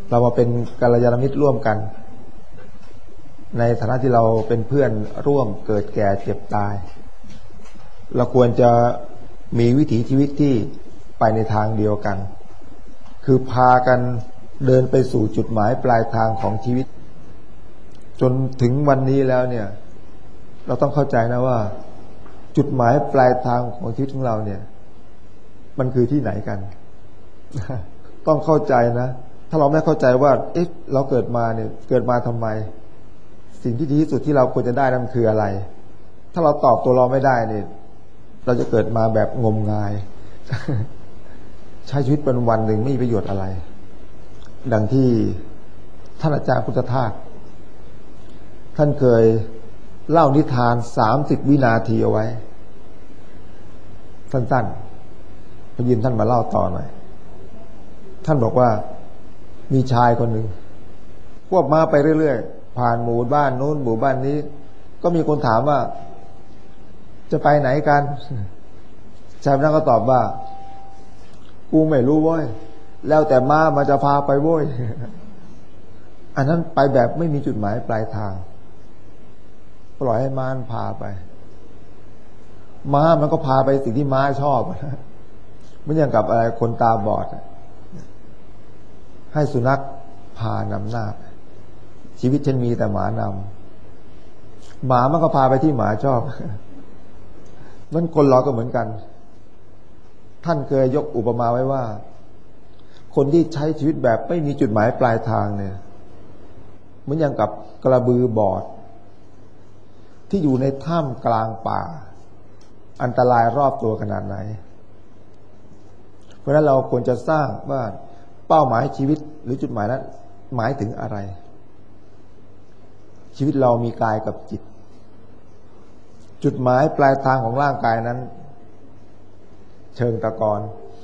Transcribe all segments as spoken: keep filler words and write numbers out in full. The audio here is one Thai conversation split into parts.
เรามาเป็นกัลยาณมิตรร่วมกันในฐานะที่เราเป็นเพื่อนร่วมเกิดแก่เจ็บตายเราควรจะมีวิถีชีวิตที่ไปในทางเดียวกันคือพากันเดินไปสู่จุดหมายปลายทางของชีวิตจนถึงวันนี้แล้วเนี่ยเราต้องเข้าใจนะว่าจุดหมายปลายทางของชีวิตของเราเนี่ยมันคือที่ไหนกัน ต้องเข้าใจนะถ้าเราไม่เข้าใจว่าเอ๊ะเราเกิดมาเนี่ยเกิดมาทำไมสิ่งที่ดีที่สุดที่เราควรจะได้นั่นคืออะไรถ้าเราตอบตัวเราไม่ได้เนี่ยเราจะเกิดมาแบบงมงาย ใช้ชีวิตเป็นวันหนึ่งไม่มีประโยชน์อะไรดังที่ท่านอาจารย์พุทธทาสท่านเคยเล่านิทานสามสิบวินาทีเอาไว้สั้นๆพยินท่านมาเล่าต่อหน่อยท่านบอกว่ามีชายคนหนึ่งควบม้าไปเรื่อยๆผ่านหมู่บ้านโน้นหมู่บ้านนี้ก็มีคนถามว่าจะไปไหนกันชายคนนั้นก็ตอบว่ากูไม่รู้เว้ยแล้วแต่ม้ามันจะพาไปเว้ยอันนั้นไปแบบไม่มีจุดหมายปลายทางปล่อยให้ม้าพาไปม้ามันก็พาไปสิ่งที่ม้าชอบเหมือนอย่างกับอะไรคนตาบอดให้สุนัขพานำหน้าชีวิตฉันมีแต่หมานำหมามันก็พาไปที่หมาชอบมันคนเราก็เหมือนกันท่านเคยยกอุปมาไว้ว่าคนที่ใช้ชีวิตแบบไม่มีจุดหมายปลายทางเนี่ยเหมือนอย่างกับกระบือบอดที่อยู่ในถ้ำกลางป่าอันตรายรอบตัวขนาดไหนเพราะฉะนั้นเราควรจะสร้างว่าเป้าหมายชีวิตหรือจุดหมายนั้นหมายถึงอะไรชีวิตเรามีกายกับจิตจุดหมายปลายทางของร่างกายนั้นเชิงตะกอน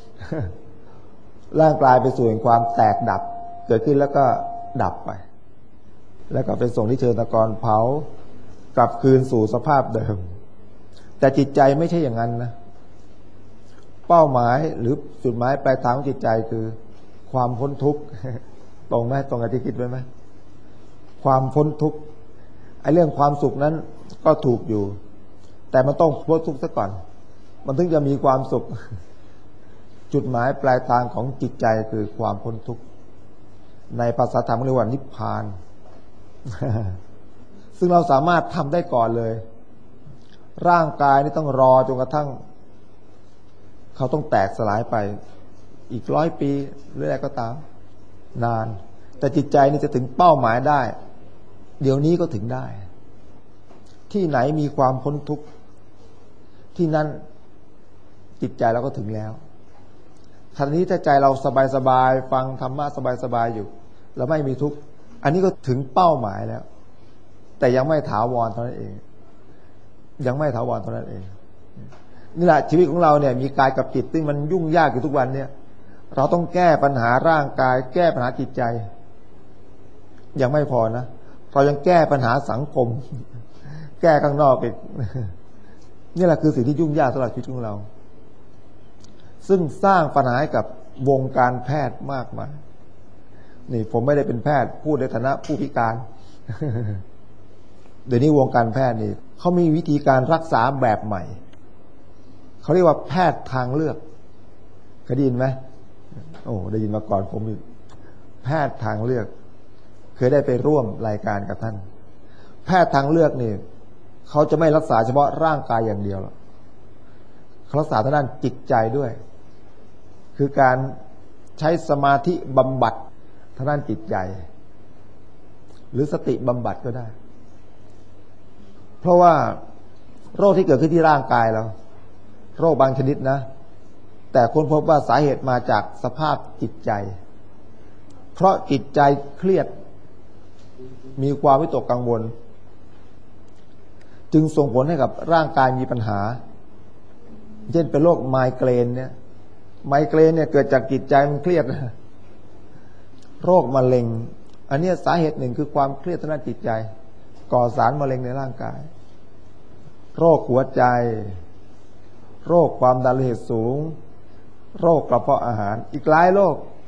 ร่างกายไปสู่ความแตกดับเกิดขึ้นแล้วก็ดับไปแล้วก็ไปส่งที่เชิงตะกอนเผากลับคืนสู่สภาพเดิมแต่จิตใจไม่ใช่อย่างนั้นนะเป้าหมายหรือจุดหมายปลายทางของจิตใจคือความพ้นทุกข์ตรงไหมตรงกับที่คิดไว้ไหมความพ้นทุกข์ไอ้เรื่องความสุขนั้นก็ถูกอยู่แต่มันต้องพ้นทุกข์ซะก่อนมันถึงจะมีความสุขจุดหมายปลายทางของจิตใจคือความพ้นทุกข์ในภาษาธรรมเรียกว่านิพพาน ซึ่งเราสามารถทำได้ก่อนเลยร่างกายนี่ต้องรอจนกระทั่งเขาต้องแตกสลายไปอีกร้อยปีหรืออะไรก็ตามนานแต่จิตใจนี่จะถึงเป้าหมายได้เดี๋ยวนี้ก็ถึงได้ที่ไหนมีความพ้นทุกข์ที่นั่นจิตใจเราก็ถึงแล้วทันทีถ้าใจเราสบายๆฟังธรรมะสบายๆอยู่แล้วไม่มีทุกข์อันนี้ก็ถึงเป้าหมายแล้วแต่ยังไม่ถาวรเท่านั้นเองยังไม่ถาวรเท่านั้นเองนี่แหละชีวิตของเราเนี่ยมีกายกับจิตซึ่งมันยุ่งยากอยู่ทุกวันเนี่ยเราต้องแก้ปัญหาร่างกายแก้ปัญหาจิตใจยังไม่พอนะเรายังแก้ปัญหาสังคมแก้ข้างนอกอีกนี่แหละคือสิ่งที่ยุ่งยากสำหรับชีวิตของเราซึ่งสร้างปัญหาให้กับวงการแพทย์มากมายนี่ผมไม่ได้เป็นแพทย์พูดในฐานะผู้พิการเดี๋ยวนี้วงการแพทย์นี่เขามีวิธีการรักษาแบบใหม่เขาเรียกว่าแพทย์ทางเลือกเคยได้ยินไหมโอ้ได้ยินมาก่อนผมแพทย์ทางเลือกเคยได้ไปร่วมรายการกับท่านแพทย์ทางเลือกนี่เขาจะไม่รักษาเฉพาะร่างกายอย่างเดียวหรอกเขารักษาทางด้านจิตใจด้วยคือการใช้สมาธิบำบัดทางด้านจิตใจหรือสติบำบัดก็ได้เพราะว่าโรคที่เกิดขึ้นที่ร่างกายเราโรคบางชนิดนะแต่ค้นพบว่าสาเหตุมาจากสภาพจิตใจเพราะจิตใจเครียดมีความวิตกกังวลจึงส่งผลให้กับร่างกายมีปัญหาเช่นเป็นโรคไมเกรนเนี่ยไมเกรนเนี่ยเกิดจากจิตใจมันเครียดโรคมะเร็งอันนี้สาเหตุหนึ่งคือความเครียดทางด้านจิตใจก่อสารมะเร็งในร่างกายโรคหัวใจโรคความดันโลหิตสูงโรคกระเพาะอาหารอีกหลายโรค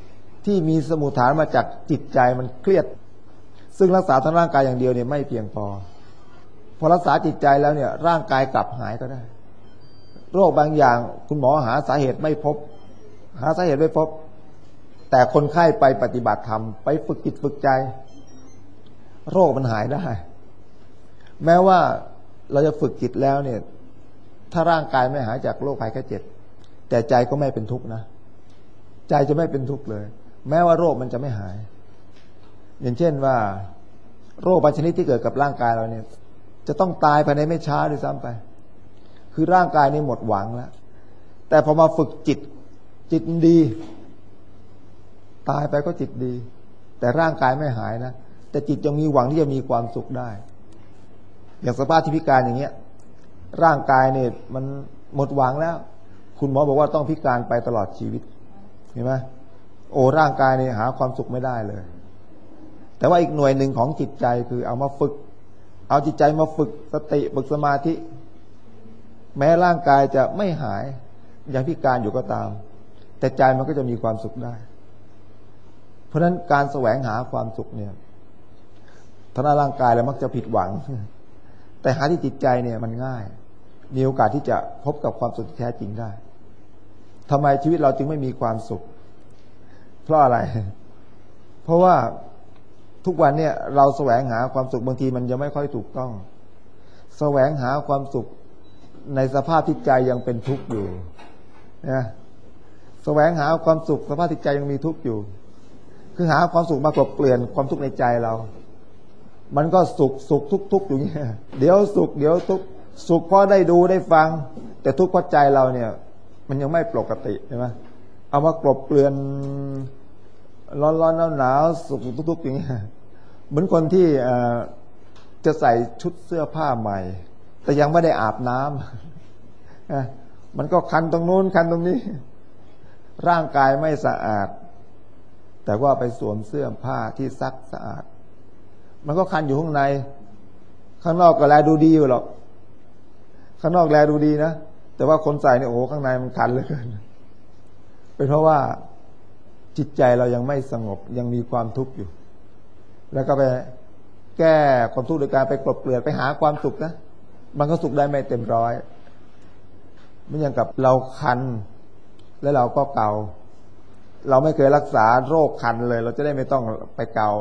ที่มีสมุฏฐานมาจากจิตใจมันเครียดซึ่งรักษาทางร่างกายอย่างเดียวเนี่ยไม่เพียงพอพอรักษาจิตใจแล้วเนี่ยร่างกายกลับหายก็ได้โรคบางอย่างคุณหมอหาสาเหตุไม่พบหาสาเหตุไม่พบแต่คนไข้ไปปฏิบัติธรรมไปฝึกจิตฝึกใจโรคมันหายได้แม้ว่าเราจะฝึกจิตแล้วเนี่ยถ้าร่างกายไม่หายจากโรคภัยแค่เจ็บแต่ใจก็ไม่เป็นทุกข์นะใจจะไม่เป็นทุกข์เลยแม้ว่าโรคมันจะไม่หายอย่างเช่นว่าโรคบางชนิดที่เกิดกับร่างกายเราเนี่ยจะต้องตายภายในไม่ช้าด้วยซ้ำไปคือร่างกายนี่หมดหวังแล้วแต่พอมาฝึกจิตจิตดีตายไปก็จิตดีแต่ร่างกายไม่หายนะแต่จิตยังมีหวังที่จะมีความสุขได้อย่างสภาพที่พิการอย่างเงี้ยร่างกายเนี่ยมันหมดหวังแล้วคุณหมอบอกว่าต้องพิการไปตลอดชีวิตเห็นไหมโอ้ร่างกายเนี่ยหาความสุขไม่ได้เลยแต่ว่าอีกหน่วยหนึ่งของจิตใจคือเอามาฝึกเอาจิตใจมาฝึกสติฝึกสมาธิแม้ร่างกายจะไม่หายยังพิการอยู่ก็ตามแต่ใจมันก็จะมีความสุขได้เพราะฉะนั้นการแสวงหาความสุขเนี่ยทางร่างกายเรามักจะผิดหวังแต่หาที่จิตใจเนี่ยมันง่ายมีโอกาสที่จะพบกับความสุขที่แท้จริงได้ทำไมชีวิตเราจึงไม่มีความสุขเพราะอะไรเพราะว่าทุกวันเนี่ยเราแสวงหาความสุขบางทีมันยังไม่ค่อยถูกต้องแสวงหาความสุขในสภาพที่ใจยังเป็นทุกข์อยู่นะแสวงหาความสุขสภาพที่ใจยังมีทุกข์อยู่คือหาความสุขมากลบเกลื่อนความทุกข์ในใจเรามันก็สุขสุขทุกทุกอยู่เนี่ยเดี๋ยวสุขเดี๋ยวทุกสุขเพราะได้ดูได้ฟังแต่ทุกข์เพราะใจเราเนี่ยมันยังไม่ปกติใช่ไหมเอามากลบเกลื่อนร้อนร้อนหนาวหนาวสุขทุกทุกอย่างเงี้ยเหมือนคนที่จะใส่ชุดเสื้อผ้าใหม่แต่ยังไม่ได้อาบน้ำมันก็คันตรงนู้นคันตรงนี้ร่างกายไม่สะอาดแต่ว่าไปสวมเสื้อผ้าที่ซักสะอาดมันก็คันอยู่ข้างในข้างนอกก็แลดูดีอยู่หรอกข้างนอกแลดูดีนะแต่ว่าคนใส่เนี่ยโอ้โหข้างในมันคันเหลือเกินเป็นเพราะว่าจิตใจเรายังไม่สงบยังมีความทุกข์อยู่แล้วก็ไปแก้ความทุกข์โดยการไปกลบเกลื่อนไปหาความสุขนะมันก็สุขได้ไม่เต็มร้อยมันอย่างกับเราคันแล้วเราก็เกาเราไม่เคยรักษาโรคคันเลยเราจะได้ไม่ต้องไปเกา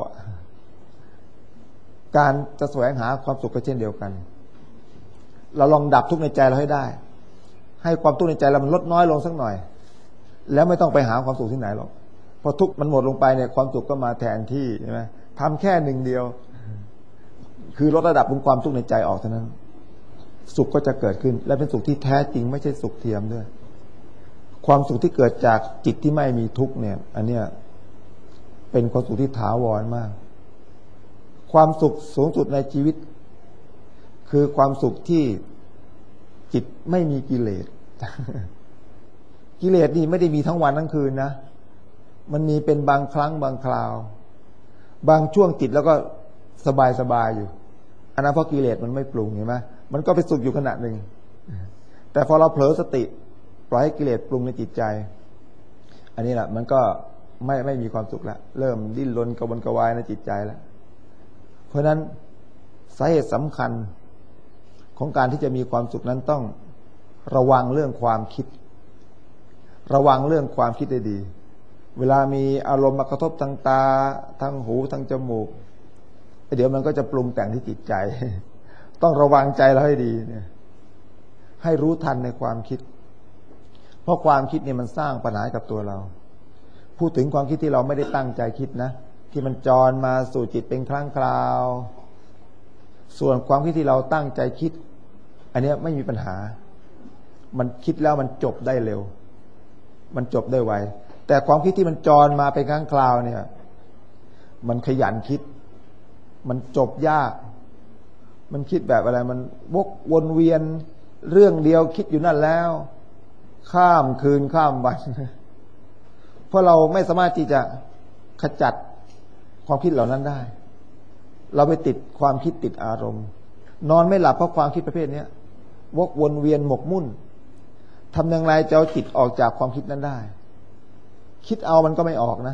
การจะแสวงหาความสุขก็เช่นเดียวกันเราลองดับทุกข์ในใจเราให้ได้ให้ความทุกข์ในใจเรามันลดน้อยลงสักหน่อยแล้วไม่ต้องไปหาความสุขที่ไหนหรอกพอทุกข์มันหมดลงไปเนี่ยความสุขก็มาแทนที่ใช่ไหมทำแค่หนึ่งเดียวคือลดระดับของความทุกข์ในใจออกเท่านั้นสุขก็จะเกิดขึ้นและเป็นสุขที่แท้จริงไม่ใช่สุขเทียมด้วยความสุขที่เกิดจากจิตที่ไม่มีทุกข์เนี่ยอันเนี้ยเป็นความสุขที่ถาวรมากความสุขสูงสุดในชีวิตคือความสุขที่จิตไม่มีกิเลสกิเลสนี่ไม่ได้มีทั้งวันทั้งคืนนะมันมีเป็นบางครั้งบางคราวบางช่วงจิตแล้วก็สบายสบายอยู่อันนั้นเพราะกิเลสมันไม่ปรุงเห็นไหมมันก็ไปสุขอยู่ขณะหนึ่งแต่พอเราเผลอสติปล่อยให้กิเลสปรุงในจิตใจอันนี้แหละมันก็ไม่ไม่มีความสุขแล้วเริ่มดิ้นรนกระวนกระวายในจิตใจแล้วเพราะฉะนั้นสาเหตุสำคัญของการที่จะมีความสุขนั้นต้องระวังเรื่องความคิดระวังเรื่องความคิดได้ดีเวลามีอารมณ์มากระทบทางตาทางหูทางจมูกเดี๋ยวมันก็จะปรุงแต่งที่จิตใจต้องระวังใจเราให้ดีเนี่ยให้รู้ทันในความคิดเพราะความคิดเนี่ยมันสร้างปัญหากับตัวเราพูดถึงความคิดที่เราไม่ได้ตั้งใจคิดนะที่มันจรมาสู่จิตเป็นครั้งคราวส่วนความคิดที่เราตั้งใจคิดอันนี้ไม่มีปัญหามันคิดแล้วมันจบได้เร็วมันจบได้ไวแต่ความคิดที่มันจรมาเป็นครั้งคราวเนี่ยมันขยันคิดมันจบยากมันคิดแบบอะไรมันวกวนเวียนเรื่องเดียวคิดอยู่นั่นแล้วข้ามคืนข้ามวันเพราะเราไม่สามารถที่จะขจัดความคิดเหล่านั้นได้เราไปติดความคิดติดอารมณ์นอนไม่หลับเพราะความคิดประเภทนี้วกวนเวียนหมกมุ่นทำอย่างไรจะเอาจิตออกจากความคิดนั้นได้คิดเอามันก็ไม่ออกนะ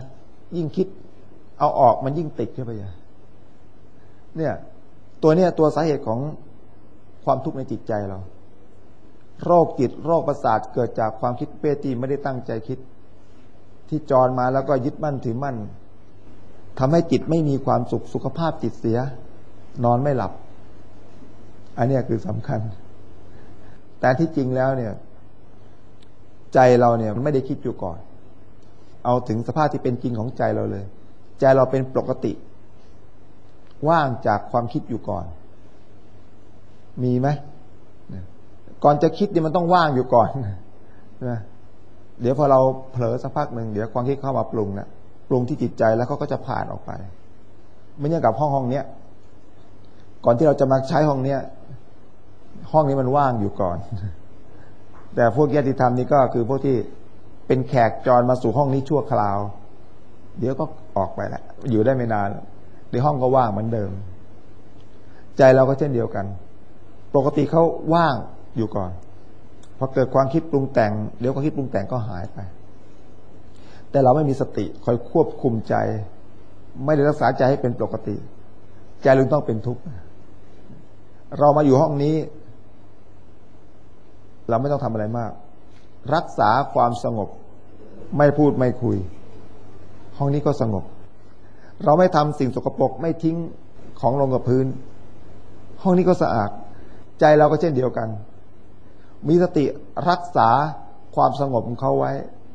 ยิ่งคิดเอาออกมันยิ่งติดเข้าไปใหญ่เนี่ยตัวเนี้ยตัวสาเหตุของความทุกข์ในจิตใจเราโรคจิตโรคประสาทเกิดจากความคิดเป้ตีไม่ได้ตั้งใจคิดที่จรมาแล้วก็ยึดมั่นถือมั่นทำให้จิตไม่มีความสุขสุขภาพจิตเสียนอนไม่หลับอันนี้คือสำคัญแต่ที่จริงแล้วเนี่ยใจเราเนี่ยมันไม่ได้คิดอยู่ก่อนเอาถึงสภาพที่เป็นจริงของใจเราเลยใจเราเป็นปกติว่างจากความคิดอยู่ก่อนมีไหมก่อนจะคิดนี่มันต้องว่างอยู่ก่อนนะเดี๋ยวพอเราเผลอสักพักหนึ่งเดี๋ยวความคิดเข้ามาปรุงนะปรุงที่จิตใจแล้วเขาก็จะผ่านออกไปไม่เหมือนกับห้องห้องเนี้ยก่อนที่เราจะมาใช้ห้องเนี้ยห้องนี้มันว่างอยู่ก่อนแต่พวกญาติธรรมนี่ก็คือพวกที่เป็นแขกจรมาสู่ห้องนี้ชั่วคราวเดี๋ยวก็ออกไปแหละอยู่ได้ไม่นานในห้องก็ว่างเหมือนเดิมใจเราก็เช่นเดียวกันปกติเขาว่างอยู่ก่อนพอเกิดความคิดปรุงแต่งเดี๋ยวความคิดปรุงแต่งก็หายไปแต่เราไม่มีสติคอยควบคุมใจไม่ได้รักษาใจให้เป็นปกติใจเราต้องเป็นทุกข์เรามาอยู่ห้องนี้เราไม่ต้องทำอะไรมากรักษาความสงบไม่พูดไม่คุยห้องนี้ก็สงบเราไม่ทำสิ่งสกปรกไม่ทิ้งของลงกับพื้นห้องนี้ก็สะอาดใจเราก็เช่นเดียวกันมีสติรักษาความสงบของเขาไว้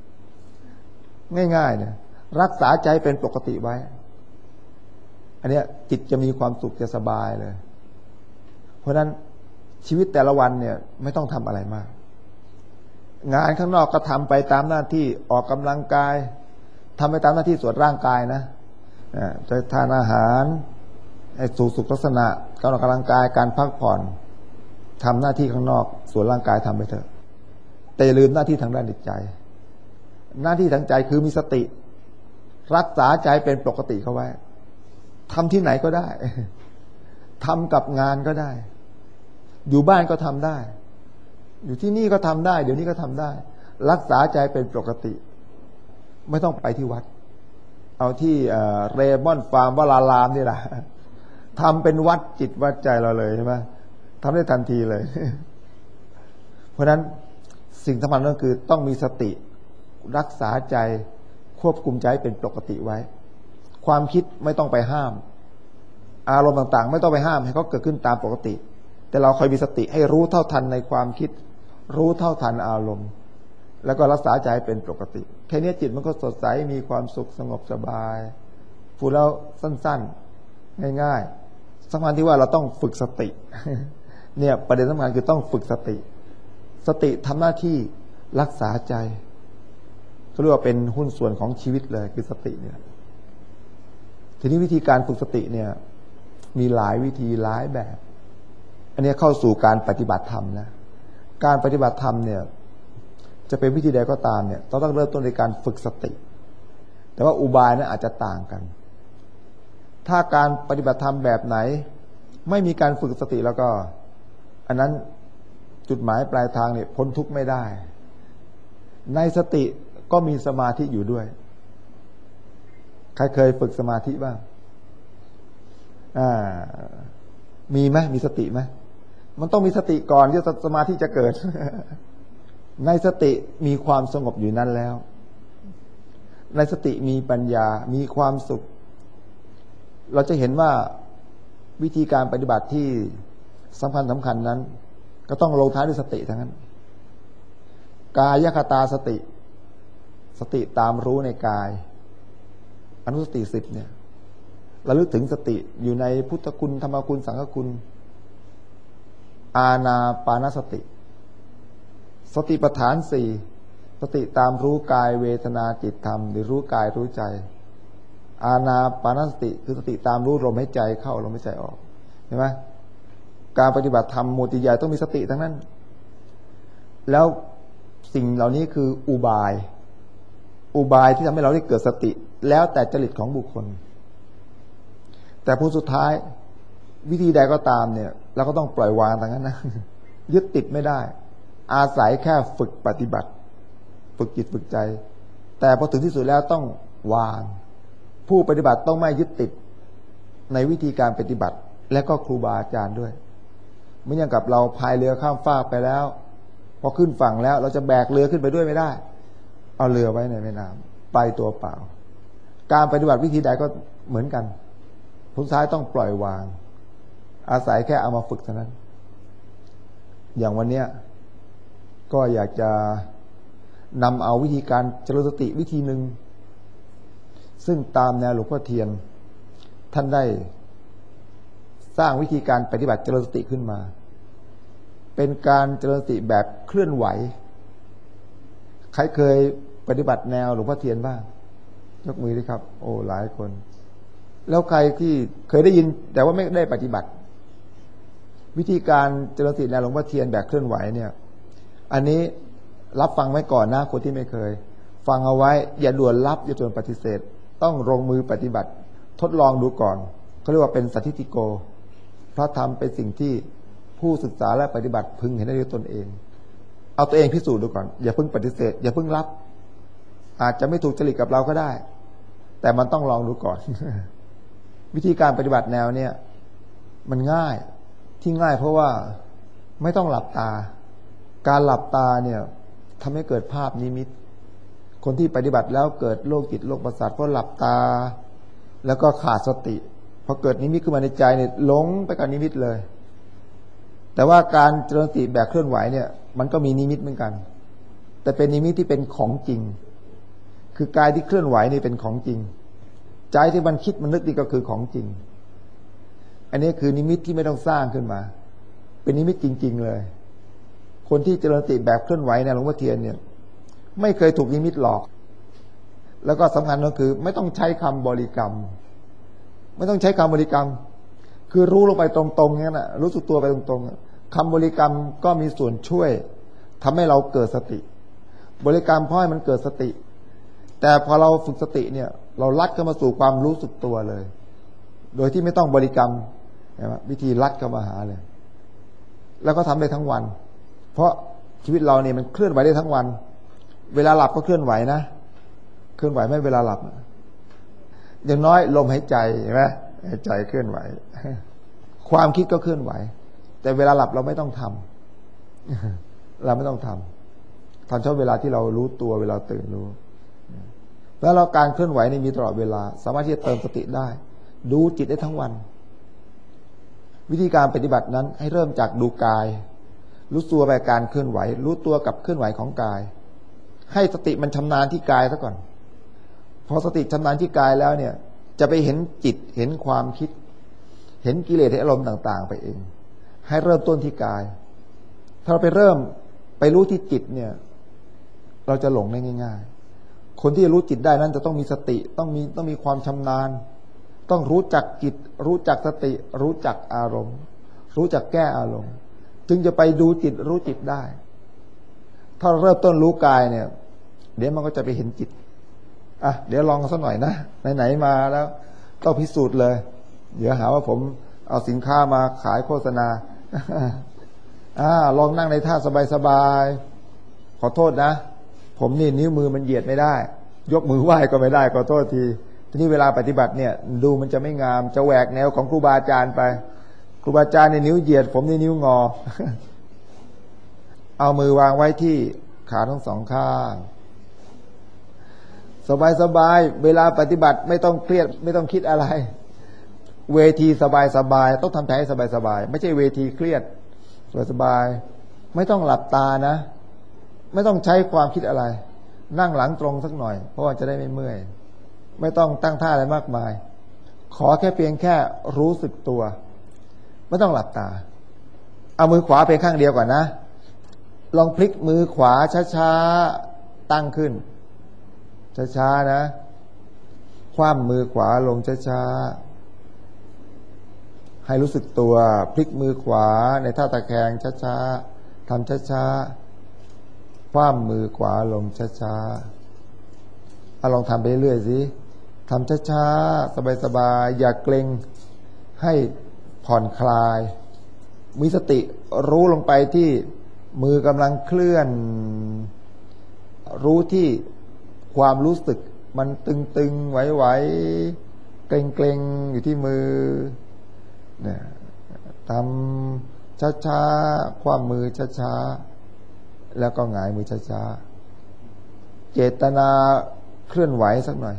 ง่ายๆเนี่ยรักษาใจเป็นปกติไว้อันเนี้ยจิตจะมีความสุขจะสบายเลยเพราะฉะนั้นชีวิตแต่ละวันเนี่ยไม่ต้องทำอะไรมากงานข้างนอกก็ทำไปตามหน้าที่ออกกำลังกายทำไปตามหน้าที่ส่วนร่างกายนะจะทานอาหารไอ้สุขสุขลักษณะการออกกำลังกายการพักผ่อนทำหน้าที่ข้างนอกส่วนร่างกายทำไปเถอะแต่อย่าลืมหน้าที่ทางด้านจิตใจหน้าที่ทางใจคือมีสติรักษาใจเป็นปกติเข้าไว้ทำที่ไหนก็ได้ทำกับงานก็ได้อยู่บ้านก็ทำได้อยู่ที่นี่ก็ทำได้เดี๋ยวนี้ก็ทำได้รักษาใจเป็นปกติไม่ต้องไปที่วัดเอาที่เรมอนฟาร์มวลารามนี่แหละทำเป็นวัดจิตวัดใจเราเลยใช่ไหมทำได้ทันทีเลยเพราะฉะนั้นสิ่งสำคัญก็คือต้องมีสติรักษาใจควบคุมใจเป็นปกติไว้ความคิดไม่ต้องไปห้ามอารมณ์ต่างๆไม่ต้องไปห้ามให้เขาเกิดขึ้นตามปกติแต่เราคอยมีสติให้รู้เท่าทันในความคิดรู้เท่าทันอารมณ์แล้วก็รักษาใจเป็นปกติแค่นี้จิตมันก็สดใสมีความสุขสงบสบายพูดแล้วสั้นๆง่ายๆสำคัญที่ว่าเราต้องฝึกสติเนี่ยประเด็นสำคัญคือต้องฝึกสติสติทำหน้าที่รักษาใจเขาเรียกว่าเป็นหุ้นส่วนของชีวิตเลยคือสติเนี่ยทีนี้วิธีการฝึกสติเนี่ยมีหลายวิธีหลายแบบอันนี้เข้าสู่การปฏิบัติธรรมนะการปฏิบัติธรรมเนี่ยจะเป็นวิธีใดก็ตามเนี่ยเราต้องเริ่มต้นในการฝึกสติแต่ว่าอุบายนั้นอาจจะต่างกันถ้าการปฏิบัติธรรมแบบไหนไม่มีการฝึกสติแล้วก็อันนั้นจุดหมายปลายทางเนี่ยพ้นทุกข์ไม่ได้ในสติก็มีสมาธิอยู่ด้วยใครเคยฝึกสมาธิบ้างอ่ามีไหมมีสติไหมมันต้องมีสติก่อนที่สมาธิจะเกิด ในสติมีความสงบอยู่นั้นแล้วในสติมีปัญญามีความสุขเราจะเห็นว่าวิธีการปฏิบัติที่สำคัญสำคัญนั้นก็ต้องลงท้ายด้วยสติทั้งนั้นกายคตาสติสติตามรู้ในกายอนุสติสิบเนี่ยระลึกถึงสติอยู่ในพุทธคุณธรรมคุณสังฆคุณอานาปานสติสติปัฏฐานสี่สติตามรู้กายเวทนาจิตธรรมหรือรู้กายรู้ใจอานาปานสติคือสติตามรู้ลมหายใจเข้าลมหายใจออกเห็นไหมการปฏิบัติธรรมหมวดใหญ่ต้องมีสติทั้งนั้นแล้วสิ่งเหล่านี้คืออุบายอุบายที่ทำให้เราได้เกิดสติแล้วแต่จริตของบุคคลแต่ผลสุดท้ายวิธีใดก็ตามเนี่ยเราก็ต้องปล่อยวางทั้งนั้นนะยึดติดไม่ได้อาศัยแค่ฝึกปฏิบัติฝึกจิตฝึกใจแต่พอถึงที่สุดแล้วต้องวางผู้ปฏิบัติต้องไม่ยึดติดในวิธีการปฏิบัติและก็ครูบาอาจารย์ด้วยเหมือนอย่างกับเราพายเรือข้ามฟากไปแล้วพอขึ้นฝั่งแล้วเราจะแบกเรือขึ้นไปด้วยไม่ได้เอาเรือไว้ในแม่น้ำไปตัวเปล่าการปฏิบัติวิธีใดก็เหมือนกันผลท้ายต้องปล่อยวางอาศัยแค่เอามาฝึกเท่านั้นอย่างวันเนี้ยก็อยากจะนำเอาวิธีการเจริญสติวิธีหนึ่งซึ่งตามแนวหลวงพ่อเทียนท่านได้สร้างวิธีการปฏิบัติเจริญสติขึ้นมาเป็นการเจริญสติแบบเคลื่อนไหวใครเคยปฏิบัติแนวหลวงพ่อเทียนบ้างยกมือดิครับโอ้หลายคนแล้วใครที่เคยได้ยินแต่ว่าไม่ได้ปฏิบัติวิธีการเจริญสติแนวหลวงพ่อเทียนแบบเคลื่อนไหวเนี่ยอันนี้รับฟังไว้ก่อนนะคนที่ไม่เคยฟังเอาไว้อย่าด่วนรับอย่าด่วนปฏิเสธต้องลงมือปฏิบัติทดลองดูก่อนเขาเรียกว่าเป็นสัทธิติโกพระธรรมเป็นสิ่งที่ผู้ศึกษาและปฏิบัติพึงเห็นได้ด้วยตนเองเอาตัวเองพิสูจน์ดูก่อนอย่าเพิ่งปฏิเสธอย่าเพิ่งรับอาจจะไม่ถูกจริตกับเราก็ได้แต่มันต้องลองดูก่อน วิธีการปฏิบัติแนวเนี่ยมันง่ายที่ง่ายเพราะว่าไม่ต้องหลับตาการหลับตาเนี่ยทำให้เกิดภาพนิมิตคนที่ปฏิบัติแล้วเกิดโรคจิตโรคประสาทเพราะหลับตาแล้วก็ขาดสติพอเกิดนิมิตขึ้นมาในใจเนี่ยหลงไปกับนิมิตเลยแต่ว่าการเจริญสติแบบเคลื่อนไหวเนี่ยมันก็มีนิมิตเหมือนกันแต่เป็นนิมิตที่เป็นของจริงคือกายที่เคลื่อนไหวนี่เป็นของจริงใจที่มันคิดมันนึกนี่ก็คือของจริงอันนี้คือนิมิตที่ไม่ต้องสร้างขึ้นมาเป็นนิมิตจริงๆเลยคนที่เจริญสติแบบเคลื่อนไหวเนี่ยหลวงพ่อเทียนเนี่ยไม่เคยถูกนิมิตหลอกแล้วก็สำคัญก็คือไม่ต้องใช้คำบริกรรมไม่ต้องใช้คำบริกรรมคือรู้ลงไปตรงๆงั้นน่ะรู้สึกตัวไปตรงๆคำบริกรรมก็มีส่วนช่วยทำให้เราเกิดสติบริกรรมเพราะให้มันเกิดสติแต่พอเราฝึกสติเนี่ยเราลัดเข้ามาสู่ความรู้สึกตัวเลยโดยที่ไม่ต้องบริกรรมวิธีลัดเข้ามาหาเลยแล้วก็ทำได้ทั้งวันเพราะชีวิตเราเนี่ยมันเคลื่อนไหวได้ทั้งวันเวลาหลับก็เคลื่อนไหวนะเคลื่อนไหวไม่เวลาหลับอย่างน้อยลมหายใจเห็นไหมหายใจเคลื่อนไหวความคิดก็เคลื่อนไหวแต่เวลาหลับเราไม่ต้องทำเราไม่ต้องทำทำเฉพาะเวลาที่เรารู้ตัวเวลาตื่นรู้แล้วเราการเคลื่อนไหวนี่มีตลอดเวลาสามารถที่จะเติมสติได้ดูจิตได้ทั้งวันวิธีการปฏิบัตินั้นให้เริ่มจากดูกายรู้ตัวไปการเคลื่อนไหวรู้ตัวกับเคลื่อนไหวของกายให้สติมันชำนาญที่กายซะก่อนพอสติชำนาญที่กายแล้วเนี่ยจะไปเห็นจิตเห็นความคิดเห็นกิเลสเห็นอารมณ์ต่างๆไปเองให้เริ่มต้นที่กายถ้าเราไปเริ่มไปรู้ที่จิตเนี่ยเราจะหลงได้ง่ายๆคนที่รู้จิตได้นั้นจะต้องมีสติต้องมีต้องมีความชำนาญต้องรู้จักจิตรู้จักสติรู้จักอารมณ์รู้จักแก้อารมณ์จึงจะไปดูจิตรู้จิตได้ถ้าเริ่มต้นรู้กายเนี่ยเดี๋ยวมันก็จะไปเห็นจิตอ่ะเดี๋ยวลองสักหน่อยนะไหนๆมาแล้วต้องพิสูจน์เลยเดี๋ยวหาว่าผมเอาสินค้ามาขายโฆษณาอ่าลองนั่งในท่าสบายๆขอโทษนะผมนี่นิ้วมือมันเหยียดไม่ได้ยกมือไหว้ก็ไม่ได้ขอโทษทีทีนี้เวลาปฏิบัติเนี่ยดูมันจะไม่งามจะแหวกแนวของครูบาอาจารย์ไปครูบาอาจารย์ในนิ้วเหยียดผมในนิ้วงอ เอามือวางไว้ที่ขาทั้งสองข้างสบายๆเวลาปฏิบัติไม่ต้องเครียดไม่ต้องคิดอะไรเวทีสบายๆต้องทำใจให้สบายๆไม่ใช่เวทีเครียดสบายๆไม่ต้องหลับตานะไม่ต้องใช้ความคิดอะไรนั่งหลังตรงสักหน่อยเพราะว่าจะได้ไม่เมื่อยไม่ต้องตั้งท่าอะไรมากมายขอแค่เพียงแค่รู้สึกตัวไม่ต้องหลับตาเอามือขวาเพียงข้างเดียวก่อนนะลองพลิกมือขวาช้าๆตั้งขึ้นช้าๆนะคว่ำมือขวาลงช้าๆให้รู้สึกตัวพลิกมือขวาในท่าตะแคงช้าๆทำช้าๆคว่ำมือขวาลงช้าๆเอาลองทำไปเรื่อยๆสิทำช้าๆสบายๆอย่าเกร็งให้ผ่อนคลายมีสติรู้ลงไปที่มือกำลังเคลื่อนรู้ที่ความรู้สึกมันตึงๆไหวๆเกร็งๆอยู่ที่มือเนี่ยทำช้าๆคว่ำมือช้าๆแล้วก็หงายมือช้าๆเจตนาเคลื่อนไหวสักหน่อย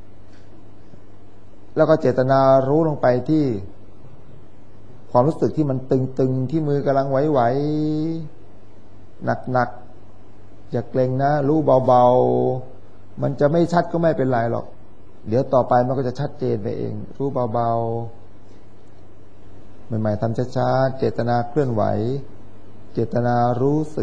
แล้วก็เจตนารู้ลงไปที่ความรู้สึกที่มันตึงๆที่มือกำลังไหวๆหนักๆอย่าเกร็งนะรู้เบาๆมันจะไม่ชัดก็ไม่เป็นไรหรอกเดี๋ยวต่อไปมันก็จะชัดเจนไปเองรู้เบาๆใหม่ๆทำช้าๆเจตนาเคลื่อนไหวเจตนารู้สึก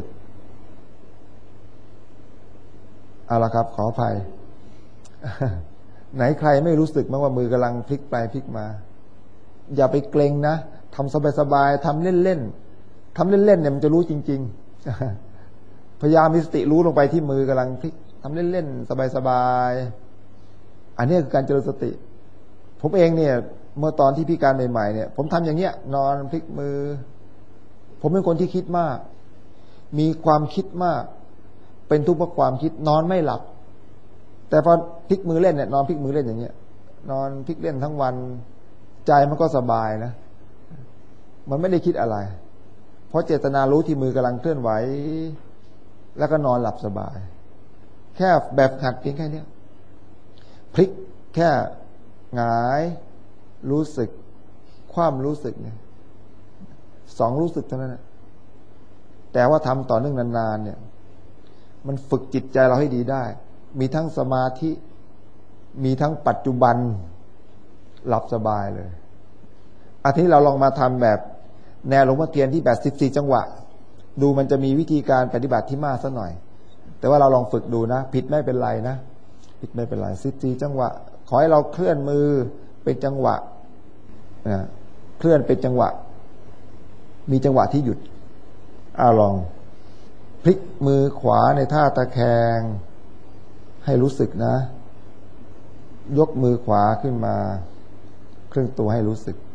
เอาละครับขออภัย ไหนใครไม่รู้สึกมั้งว่ามือกำลังพลิกไปพลิกมาอย่าไปเกรงนะทำสบายๆทำเล่นๆทำเล่นๆเนี่ยมันจะรู้จริงๆ พยายามมีสติรู้ลงไปที่มือกำลังพลิกทำเล่นๆสบายๆอันนี้คือการเจริญสติผมเองเนี่ยเมื่อตอนที่พิการใหม่ๆเนี่ยผมทำอย่างเงี้ยนอนพลิกมือผมเป็นคนที่คิดมากมีความคิดมากเป็นทุกข์เพราะความคิดนอนไม่หลับแต่พอพลิกมือเล่นเนี่ยนอนพลิกมือเล่นอย่างเงี้ยนอนพลิกเล่นทั้งวันใจมันก็สบายนะมันไม่ได้คิดอะไรเพราะเจตนารู้ที่มือกำลังเคลื่อนไหวแล้วก็นอนหลับสบายแค่แบบหัดเพียงแค่นี้พลิกแค่หงายรู้สึกความรู้สึกเนี่ยสองรู้สึกเท่านั้นนะแต่ว่าทำต่อเนื่องนานๆเนี่ยมันฝึกจิตใจเราให้ดีได้มีทั้งสมาธิมีทั้งปัจจุบันหลับสบายเลยอาทิตย์เราลองมาทำแบบแนวหลวงพ่อเทียนที่แบบสิบสี่จังหวะดูมันจะมีวิธีการปฏิบัติที่มากสักหน่อยแต่ว่าเราลองฝึกดูนะผิดไม่เป็นไรนะผิดไม่เป็นไรสิบสี่จังหวะขอให้เราเคลื่อนมือเป็นจังหวะนะเคลื่อนเป็นจังหวะมีจังหวะที่หยุดอ้าวลองพลิกมือขวาในท่าตะแคงให้รู้สึกนะยกมือขวาขึ้นมาครึ่งตัวให้รู้สึก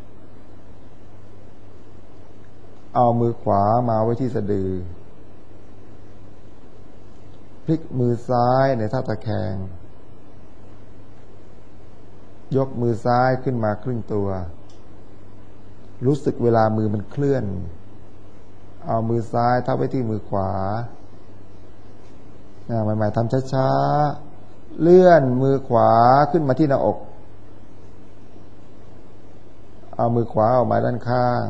เอามือขวามาไว้ที่สะดือพลิกมือซ้ายในท่าตะแคงยกมือซ้ายขึ้นมาครึ่งตัวรู้สึกเวลามือมันเคลื่อนเอามือซ้ายทับไว้ที่มือขวาใหม่ๆทำช้าๆเลื่อนมือขวาขึ้นมาที่หน้าอกเอามือขวาออกมาด้านข้าง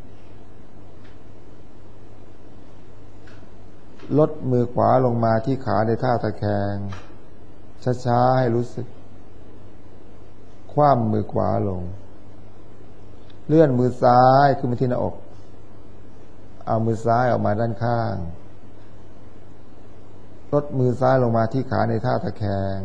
ลดมือขวาลงมาที่ขาในท่าตะแคงช้าๆให้รู้สึกคว่ำมือขวาลงเลื่อนมือซ้ายขึ้นมาที่หน้าอกเอามือซ้ายออกมาด้านข้างลดมือซ้ายลงมาที่ขาในท่าตะแคง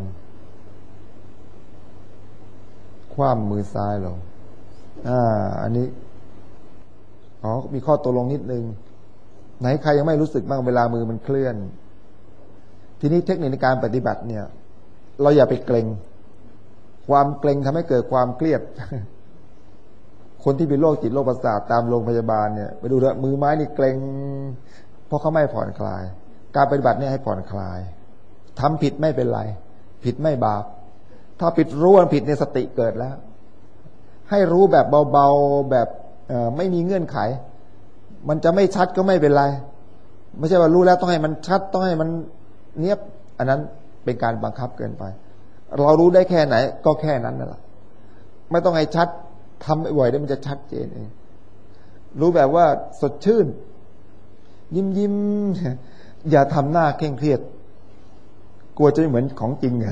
คว่ำมือซ้ายลงอ่าอันนี้อ๋อมีข้อตกลงนิดนึงไหนใครยังไม่รู้สึกบ้างเวลามือมันเคลื่อนทีนี้เทคนิคในการปฏิบัติเนี่ยเราอย่าไปเกรงความเกรงทำให้เกิดความเครียดคนที่เป็นโรคจิตโรคประสาทตามโรงพยาบาลเนี่ยไปดูเถอะมือไม้นี่เกรงเพราะเขาไม่ผ่อนคลายการปฏิบัติเนี่ยให้ผ่อนคลายทำผิดไม่เป็นไรผิดไม่บาปถ้าผิดรู้ว่าผิดในสติเกิดแล้วให้รู้แบบเบาๆแบบไม่มีเงื่อนไขมันจะไม่ชัดก็ไม่เป็นไรไม่ใช่ว่ารู้แล้วต้องให้มันชัดต้องให้มันเนียบอันนั้นเป็นการบังคับเกินไปเรารู้ได้แค่ไหนก็แค่นั้นนั่นแหละไม่ต้องให้ชัดทำบ่อยๆได้มันจะชัดเจนเองรู้แบบว่าสดชื่นยิ้มยิ้มอย่าทำหน้าเคร่งเครียดกลัวจะไม่เหมือนของจริงอะ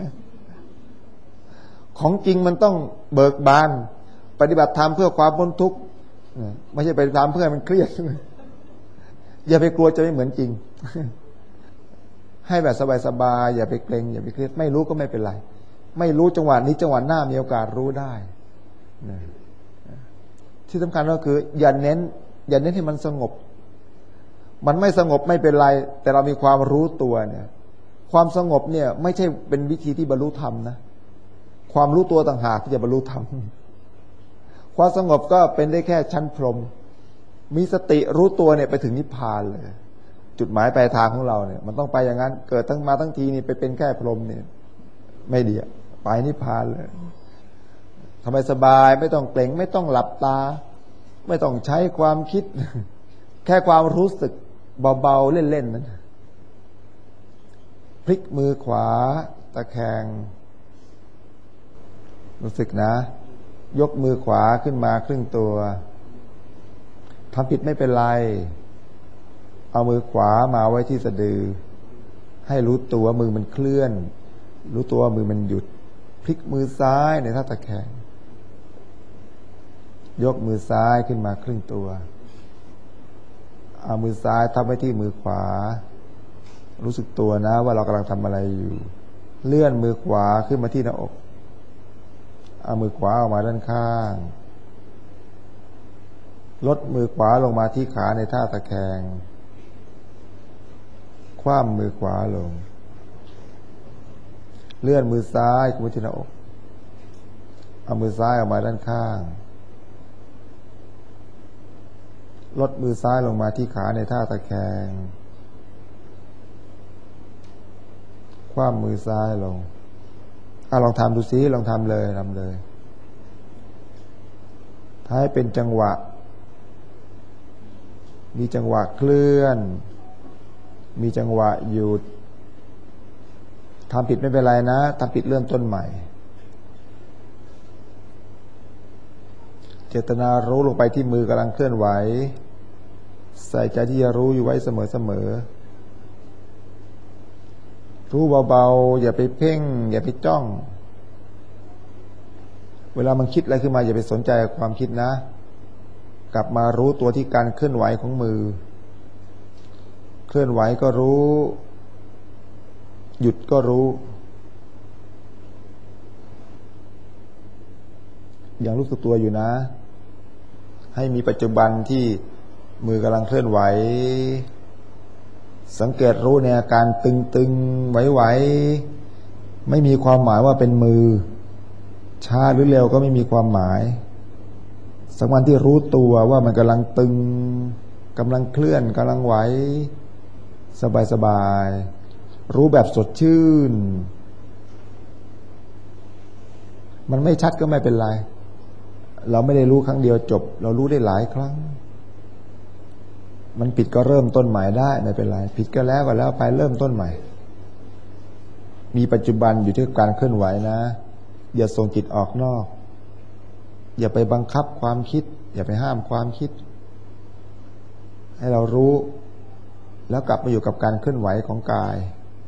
ของจริงมันต้องเบิกบานปฏิบัติธรรมเพื่อความพ้นทุกข์ไม่ใช่ไปทำเพื่อให้มันเครียดอย่าไปกลัวจะไม่เหมือนจริงให้แบบสบายๆอย่าไปเกรงอย่าไปเครียดไม่รู้ก็ไม่เป็นไรไม่รู้จังหวะนี้จังหวะหน้ามีโอกาสรู้ได้ที่สำคัญก็คืออย่าเน้นอย่าเน้นให้มันสงบมันไม่สงบไม่เป็นไรแต่เรามีความรู้ตัวเนี่ยความสงบเนี่ยไม่ใช่เป็นวิธีที่บรรลุธรรมนะความรู้ตัวต่างหากที่จะบรรลุธรรมความสงบก็เป็นได้แค่ชั้นพรหมมีสติรู้ตัวเนี่ยไปถึงนิพพานเลยจุดหมายปลายทางของเราเนี่ยมันต้องไปอย่างนั้นเกิดตั้งมาทั้งทีนี่ไปเป็นแค่พรหมเนี่ยไม่ดีไปนิพพานเลยทำไมสบายไม่ต้องเกร็งไม่ต้องหลับตาไม่ต้องใช้ความคิดแค่ความรู้สึกเบาๆเล่นๆนั้นพลิกมือขวาตะแคงรู้สึกนะยกมือขวาขึ้นมาครึ่งตัวทำผิดไม่เป็นไรเอามือขวามาไว้ที่สะดือให้รู้ตัวมือมันเคลื่อนรู้ตัวมือมันหยุดพลิกมือซ้ายในท่าตะแคงยกมือซ้ายขึ้นมาครึ่งตัวเอามือซ้ายทับไว้ที่มือขวารู้สึกตัวนะว่าเรากำลังทำอะไรอยู่เลื่อนมือขวาขึ้นมาที่หน้าอกเอามือขวาออกมาด้านข้างลดมือขวาลงมาที่ขาในท่าตะแคงคว่ำมือขวาลงเลื่อนมือซ้ายขึ้นมาที่หน้าอกเอามือซ้ายออกมาด้านข้างลดมือซ้ายลงมาที่ขาในท่าตะแคงคว่ำมือซ้ายลงอ่ะลองทำดูซิลองทำเลยทำเลยถ้าให้เป็นจังหวะมีจังหวะเคลื่อนมีจังหวะหยุดทำผิดไม่เป็นไรนะทำผิดเริ่มต้นใหม่เจตนารู้ลงไปที่มือกำลังเคลื่อนไหวใส่ใจที่จะรู้อยู่ไว้เสมอๆรู้เบาๆอย่าไปเพ่งอย่าไปจ้องเวลามันคิดอะไรขึ้นมาอย่าไปสนใจความคิดนะกลับมารู้ตัวที่การเคลื่อนไหวของมือเคลื่อนไหวก็รู้หยุดก็รู้ยังรู้สึกตัวอยู่นะให้มีปัจจุบันที่มือกำลังเคลื่อนไหวสังเกตรู้ในอาการตึงๆไหวๆไม่มีความหมายว่าเป็นมือช้าหรือเร็วก็ไม่มีความหมายสักวันที่รู้ตัวว่ามันกำลังตึงกำลังเคลื่อนกำลังไหวสบายๆรู้แบบสดชื่นมันไม่ชัดก็ไม่เป็นไรเราไม่ได้รู้ครั้งเดียวจบเรารู้ได้หลายครั้งมันผิดก็เริ่มต้นใหม่ได้ไม่เป็นไรผิดก็แล้วก็แล้วไปเริ่มต้นใหม่มีปัจจุบันอยู่ที่การเคลื่อนไหวนะอย่าส่งจิตออกนอกอย่าไปบังคับความคิดอย่าไปห้ามความคิดให้เรารู้แล้วกลับมาอยู่กับการเคลื่อนไหวของกาย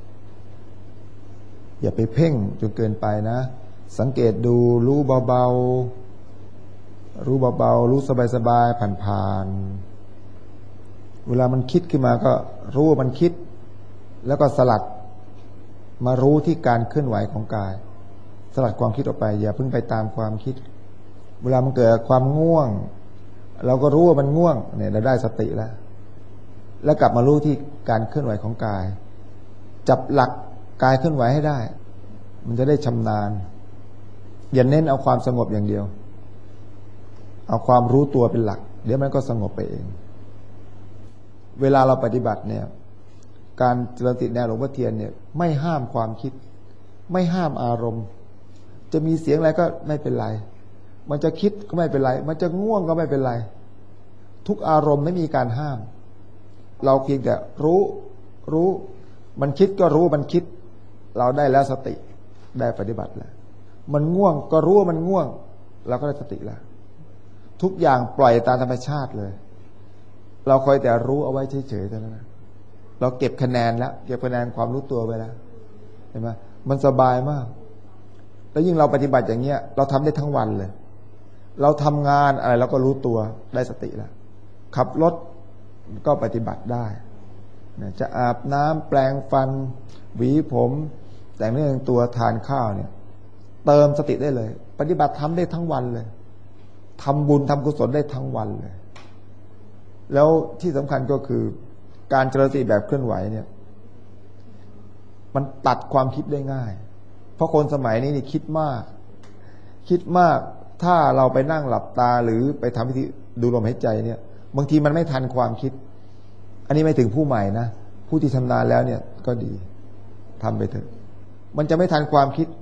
อย่าไปเพ่งจนเกินไปนะสังเกตดูรู้เบาๆรู้เบาๆรู้สบายๆผ่านๆเวลามันคิดขึ้นมาก็รู้ว่ามันคิดแล้วก็สลัดมารู้ที่การเคลื่อนไหวของกายสลัดความคิดออกไปอย่าเพิ่งไปตามความคิดเวลามันเกิดความง่วงเราก็รู้ว่ามันง่วงเนี่ยเราได้สติแล้วแล้วกลับมารู้ที่การเคลื่อนไหวของกายจับหลักกายเคลื่อนไหวให้ได้มันจะได้ชำนาญอย่าเน้นเอาความสงบอย่างเดียวเอาความรู้ตัวเป็นหลักเดี๋ยวมันก็สงบไปเองเวลาเราปฏิบัติเนี่ยการเจริญสติแนวหลวงพ่อเทียนเนี่ยไม่ห้ามความคิดไม่ห้ามอารมณ์จะมีเสียงอะไรก็ไม่เป็นไรมันจะคิดก็ไม่เป็นไรมันจะง่วงก็ไม่เป็นไรทุกอารมณ์ไม่มีการห้ามเราเพียงแต่รู้รู้มันคิดก็รู้มันคิดเราได้แล้วสติได้ปฏิบัติแล้วมันง่วงก็รู้ว่ามันง่วงเราก็ได้สติแล้วทุกอย่างปล่อยตามธรรมชาติเลยเราคอยแต่รู้เอาไว้เฉยๆเท่านั้นนะเราเก็บคะแนนแล้วเก็บคะแนนความรู้ตัวไปแล้วเห็นไหมมันสบายมากแล้วยิ่งเราปฏิบัติอย่างเงี้ยเราทำได้ทั้งวันเลยเราทำงานอะไรเราก็รู้ตัวได้สติแล้วขับรถก็ปฏิบัติได้จะอาบน้ำแปรงฟันหวีผมแต่งเนื้อแต่งตัวทานข้าวเนี่ยเติมสติได้เลยปฏิบัติทำได้ทั้งวันเลยทำบุญทำกุศลได้ทั้งวันเลยแล้วที่สำคัญก็คือการเจริญสติแบบเคลื่อนไหวเนี่ยมันตัดความคิดได้ง่ายเพราะคนสมัยนี้นี่คิดมากคิดมากถ้าเราไปนั่งหลับตาหรือไปทำวิธีดูลมหายใจเนี่ยบางทีมันไม่ทันความคิดอันนี้ไม่ถึงผู้ใหม่นะผู้ที่ชำนาญแล้วเนี่ยก็ดีทำไปเถอะมันจะไม่ทันความคิด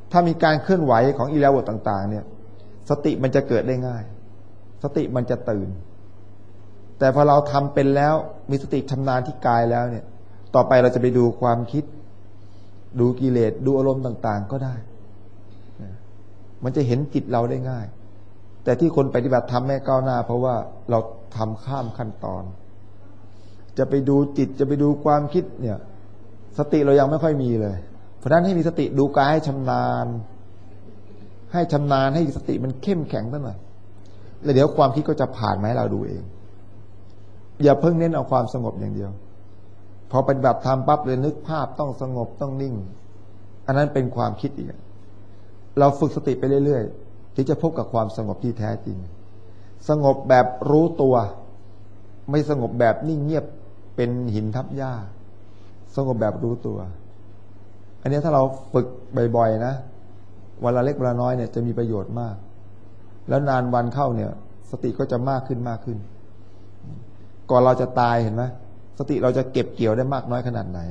ถ้ามีการเคลื่อนไหวของอิริยาบถต่างๆเนี่ยสติมันจะเกิดได้ง่ายสติมันจะตื่นแต่พอเราทำเป็นแล้วมีสติชำนาญที่กายแล้วเนี่ยต่อไปเราจะไปดูความคิดดูกิเลสดูอารมณ์ต่างๆก็ได้มันจะเห็นจิตเราได้ง่ายแต่ที่คนปฏิบัติธรรมไม่ก้าวหน้าเพราะว่าเราทำข้ามขั้นตอนจะไปดูจิตจะไปดูความคิดเนี่ยสติเรายังไม่ค่อยมีเลยเพราะฉะนั้นให้มีสติดูกายให้ชำนาญให้ชำนาญให้สติมันเข้มแข็งซะหน่อยแล้วเดี๋ยวความคิดก็จะผ่านมาให้เราดูเองอย่าเพิ่งเน้นเอาความสงบอย่างเดียวพอปฏิบัติธรรมปั๊บเลยนึกภาพต้องสงบต้องนิ่งอันนั้นเป็นความคิดอีกเราฝึกสติไปเรื่อยๆที่จะพบกับความสงบที่แท้จริงสงบแบบรู้ตัวไม่สงบแบบนิ่งเงียบเป็นหินทับหญ้าสงบแบบรู้ตัวอันนี้ถ้าเราฝึกบ่อยๆนะวันละเล็กวันละน้อยเนี่ยจะมีประโยชน์มากแล้วนานวันเข้าเนี่ยสติก็จะมากขึ้นมากขึ้นก่อนเราจะตายเห็นไหมสติเราจะเก็บเกี่ยวได้มากน้อยขนาดไหน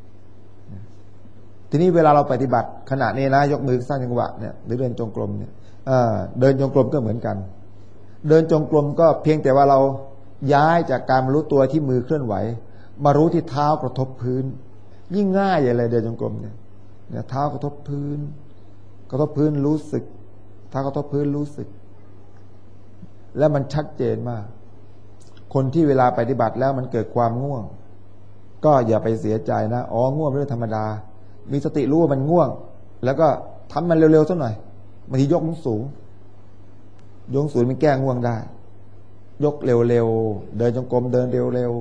ทีนี้เวลาเราปฏิบัติขณะนี้นะยกมือสร้างจังหวะเนี่ยหรือเดินจงกรมเนี่ยเดินจงกรมก็เหมือนกันเดินจงกรมก็เพียงแต่ว่าเราย้ายจากการรู้ตัวที่มือเคลื่อนไหวมารู้ที่เท้ากระทบพื้นยิ่งง่ายอย่างไรเดินจงกรมเนี่ยเนี่ยเท้ากระทบพื้นกระทบพื้นรู้สึกเท้ากระทบพื้นรู้สึกและมันชัดเจนมากคนที่เวลาปฏิบัติแล้วมันเกิดความง่วงก็อย่าไปเสียใจนะอ๋อง่วงเป็นเรื่องธรรมดามีสติรู้ว่ามันง่วงแล้วก็ทำมันเร็วๆสักหน่อยบางทียกสูงยกสูงมันแก้ง่วงได้ยกเร็วๆเดินจงกรมเดินเร็ว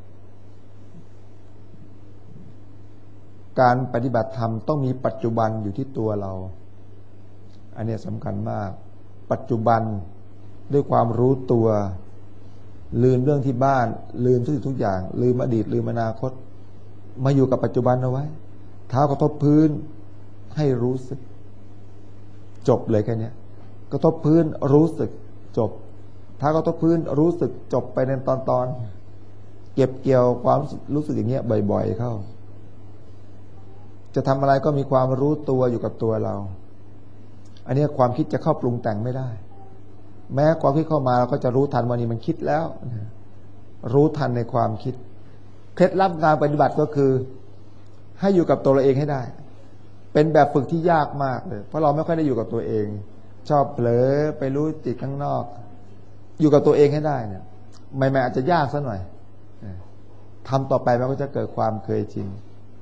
ๆการปฏิบัติธรรมต้องมีปัจจุบันอยู่ที่ตัวเราอันนี้สำคัญมากปัจจุบันด้วยความรู้ตัวลืมเรื่องที่บ้านลืมทุกสิ่งทุกอย่างลืมอดีตลืมอนาคตมาอยู่กับปัจจุบันเอาไว้เท้ากระทบพื้นให้รู้สึกจบเลยแค่นี้กระทบพื้นรู้สึกจบเท้ากระทบพื้นรู้สึกจบไปในตอนๆเก็บเกี่ยวความรู้สึกอย่างเงี้ยบ่อยๆเข้าจะทำอะไรก็มีความรู้ตัวอยู่กับตัวเราอันนี้ความคิดจะเข้าปรุงแต่งไม่ได้แม้ความคิดเข้ามาเราก็จะรู้ทันวันนี้มันคิดแล้วรู้ทันในความคิดเคล็ดลับการปฏิบัติก็คือให้อยู่กับตัวเราเองให้ได้เป็นแบบฝึกที่ยากมากเลยเพราะเราไม่ค่อยได้อยู่กับตัวเองชอบเผลอไปรู้จิตข้างนอกอยู่กับตัวเองให้ได้เนี่ยไม่แม้อาจจะยากซะหน่อยทำต่อไปมันก็จะเกิดความเคยชิน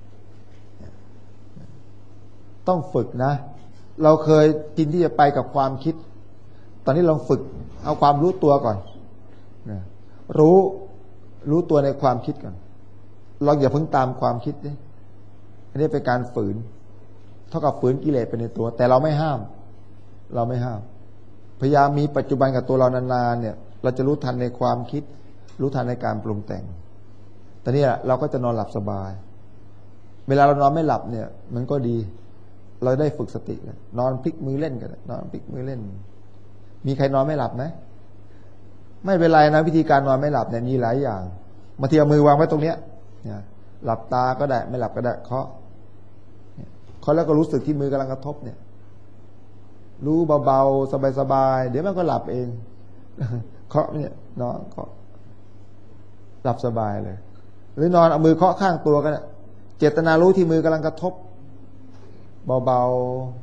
ต้องฝึกนะเราเคยจินที่จะไปกับความคิดตอนนี้ลองฝึกเอาความรู้ตัวก่อนรู้รู้ตัวในความคิดก่อนเราอย่าเพิ่งตามความคิดนี่อันนี้เป็นการฝืนเท่ากับฝืนกิเลสไปในตัวแต่เราไม่ห้ามเราไม่ห้ามพยายามมีปัจจุบันกับตัวเรานานๆเนี่ยเราจะรู้ทันในความคิดรู้ทันในการปรุงแต่งตอนนี้เราก็จะนอนหลับสบายเวลาเรานอนไม่หลับเนี่ยมันก็ดีเราได้ฝึกสตินอนพลิกมือเล่นกันนอนพลิกมือเล่นมีใครนอนไม่หลับไหมไม่เป็นไรนะวิธีการนอนไม่หลับเนี่ยมีหลายอย่างบางทีเอามือวางไว้ตรงเนี้ยหลับตาก็ได้ไม่หลับก็ได้เคาะเคาะแล้วก็รู้สึกที่มือกำลังกระทบเนี่ยรู้เบาๆสบายๆเดี๋ยวมันก็หลับเองเคาะเนี่ยนอนเคาะหลับสบายเลยหรือนอนเอามือเคาะข้างตัวก็ได้เจตนารู้ที่มือกำลังกระทบเบา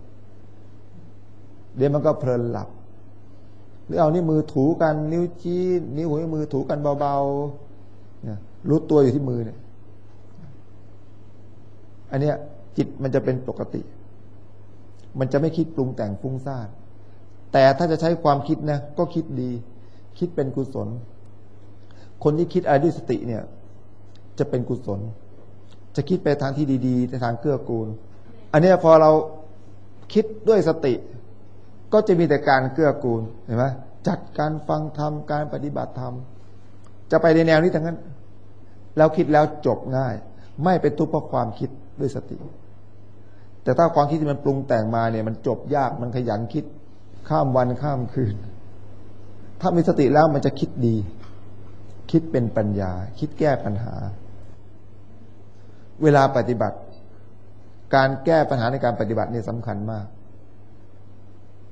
ๆเดี๋ยวมันก็เพลินหลับหรือเอานี่มือถูกันนิ้วชี้นิ้วหัวมือถูกันเบาๆเนี่ยรู้ตัวอยู่ที่มือเนี่ยอันเนี้ยจิตมันจะเป็นปกติมันจะไม่คิดปรุงแต่งฟุ้งซ่านแต่ถ้าจะใช้ความคิดนะก็คิดดีคิดเป็นกุศลคนที่คิดอะไรด้วยสติเนี่ยจะเป็นกุศลจะคิดไปทางที่ดีๆในทางเกื้อกูลอันนี้พอเราคิดด้วยสติก็จะมีแต่การเกื้อกูลเห็นไหมจัดการฟังธรรมการปฏิบัติธรรมจะไปในแนวนี้ทั้งนั้นแล้วคิดแล้วจบง่ายไม่เป็นทุกข์เพราะความคิดด้วยสติแต่ถ้าความคิดที่มันปรุงแต่งมาเนี่ยมันจบยากมันขยันคิดข้ามวันข้ามคืนถ้ามีสติแล้วมันจะคิดดีคิดเป็นปัญญาคิดแก้ปัญหาเวลาปฏิบัติการแก้ปัญหาในการปฏิบัตินี่สำคัญมาก